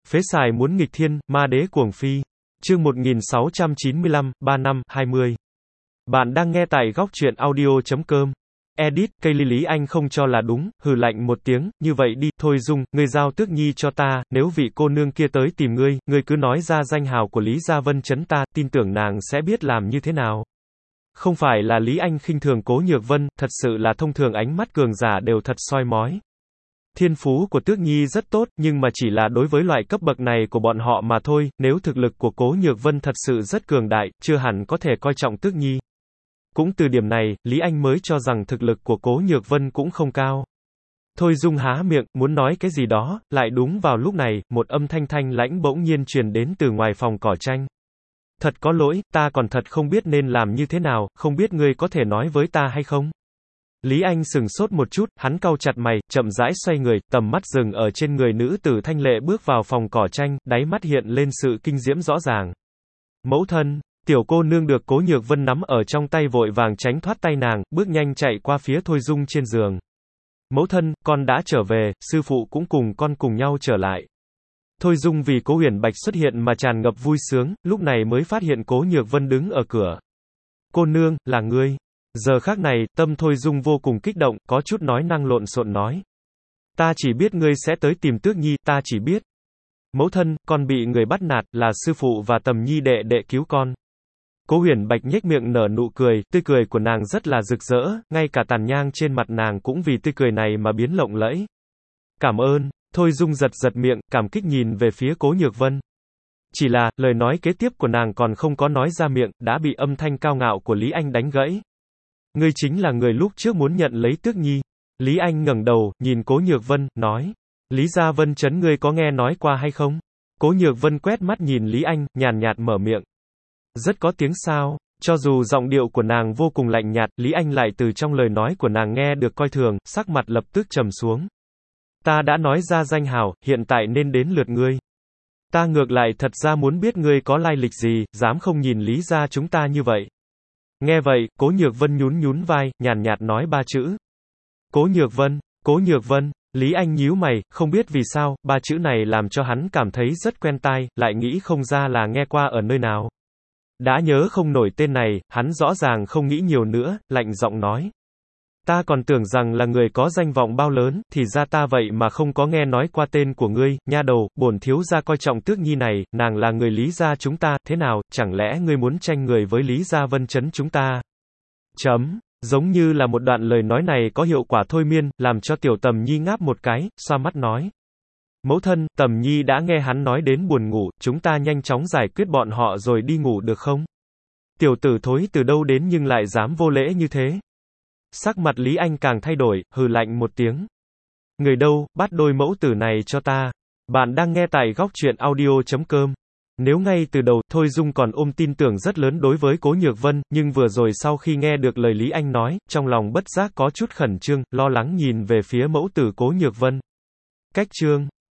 Phế xài muốn nghịch thiên, ma đế cuồng phi. Chương 1695, 3 năm, 20. Bạn đang nghe tại góc truyện audio.com. Edit, cây Lý Anh không cho là đúng, hừ lạnh một tiếng, như vậy đi, thôi Dung, ngươi giao Tước Nhi cho ta, nếu vị cô nương kia tới tìm ngươi, ngươi cứ nói ra danh hào của Lý Gia Vân Chấn ta, tin tưởng nàng sẽ biết làm như thế nào. Không phải là Lý Anh khinh thường Cố Nhược Vân, thật sự là thông thường ánh mắt cường giả đều thật soi mói. Thiên phú của Tước Nhi rất tốt, nhưng mà chỉ là đối với loại cấp bậc này của bọn họ mà thôi, nếu thực lực của Cố Nhược Vân thật sự rất cường đại, chưa hẳn có thể coi trọng Tước Nhi. Cũng từ điểm này, Lý Anh mới cho rằng thực lực của Cố Nhược Vân cũng không cao. Thôi Dung há miệng, muốn nói cái gì đó, lại đúng vào lúc này, một âm thanh thanh lãnh bỗng nhiên truyền đến từ ngoài phòng cỏ tranh. Thật có lỗi, ta còn thật không biết nên làm như thế nào, không biết ngươi có thể nói với ta hay không? Lý Anh sừng sốt một chút, hắn cau chặt mày, chậm rãi xoay người, tầm mắt dừng ở trên người nữ tử thanh lệ bước vào phòng cỏ tranh, đáy mắt hiện lên sự kinh diễm rõ ràng. Mẫu thân, tiểu cô nương được Cố Nhược Vân nắm ở trong tay vội vàng tránh thoát tay nàng, bước nhanh chạy qua phía Thôi Dung trên giường. Mẫu thân, con đã trở về, sư phụ cũng cùng con cùng nhau trở lại. Thôi Dung vì Cố Huyền Bạch xuất hiện mà tràn ngập vui sướng, lúc này mới phát hiện Cố Nhược Vân đứng ở cửa. Cô nương, là ngươi. Giờ khắc này, tâm Thôi Dung vô cùng kích động, có chút nói năng lộn xộn nói. Ta chỉ biết ngươi sẽ tới tìm Tước Nhi, ta chỉ biết. Mẫu thân, con bị người bắt nạt, là sư phụ và Tầm Nhi đệ đệ cứu con. Cố Huyền Bạch nhếch miệng nở nụ cười, tươi cười của nàng rất là rực rỡ, ngay cả tàn nhang trên mặt nàng cũng vì tươi cười này mà biến lộng lẫy. Cảm ơn. Thôi Dung giật giật miệng, cảm kích nhìn về phía Cố Nhược Vân. Chỉ là, lời nói kế tiếp của nàng còn không có nói ra miệng, đã bị âm thanh cao ngạo của Lý Anh đánh gãy. Ngươi chính là người lúc trước muốn nhận lấy Tước Nhi. Lý Anh ngẩng đầu, nhìn Cố Nhược Vân, nói. Lý Gia Vân Chấn ngươi có nghe nói qua hay không? Cố Nhược Vân quét mắt nhìn Lý Anh, nhàn nhạt mở miệng. Rất có tiếng sao. Cho dù giọng điệu của nàng vô cùng lạnh nhạt, Lý Anh lại từ trong lời nói của nàng nghe được coi thường, sắc mặt lập tức trầm xuống. Ta đã nói ra danh hào, hiện tại nên đến lượt ngươi. Ta ngược lại thật ra muốn biết ngươi có lai lịch gì, dám không nhìn Lý gia chúng ta như vậy. Nghe vậy, Cố Nhược Vân nhún nhún vai, nhàn nhạt nói ba chữ. Cố Nhược Vân, Lý Anh nhíu mày, không biết vì sao, ba chữ này làm cho hắn cảm thấy rất quen tai, lại nghĩ không ra là nghe qua ở nơi nào. Đã nhớ không nổi tên này, hắn rõ ràng không nghĩ nhiều nữa, lạnh giọng nói. Ta còn tưởng rằng là người có danh vọng bao lớn, thì ra ta vậy mà không có nghe nói qua tên của ngươi, nha đầu, bổn thiếu gia coi trọng Tước Nhi này, nàng là người Lý gia chúng ta, thế nào, chẳng lẽ ngươi muốn tranh người với Lý Gia Vân Chấn chúng ta? Giống như là một đoạn lời nói này có hiệu quả thôi miên, làm cho tiểu Tầm Nhi ngáp một cái, xoa mắt nói. Mẫu thân, Tầm Nhi đã nghe hắn nói đến buồn ngủ, chúng ta nhanh chóng giải quyết bọn họ rồi đi ngủ được không? Tiểu tử thối từ đâu đến nhưng lại dám vô lễ như thế? Sắc mặt Lý Anh càng thay đổi, hừ lạnh một tiếng. Người đâu, bắt đôi mẫu tử này cho ta. Bạn đang nghe tại góc truyện audio.com. Nếu ngay từ đầu, Thôi Dung còn ôm tin tưởng rất lớn đối với Cố Nhược Vân, nhưng vừa rồi sau khi nghe được lời Lý Anh nói, trong lòng bất giác có chút khẩn trương, lo lắng nhìn về phía mẫu tử Cố Nhược Vân. Cách chương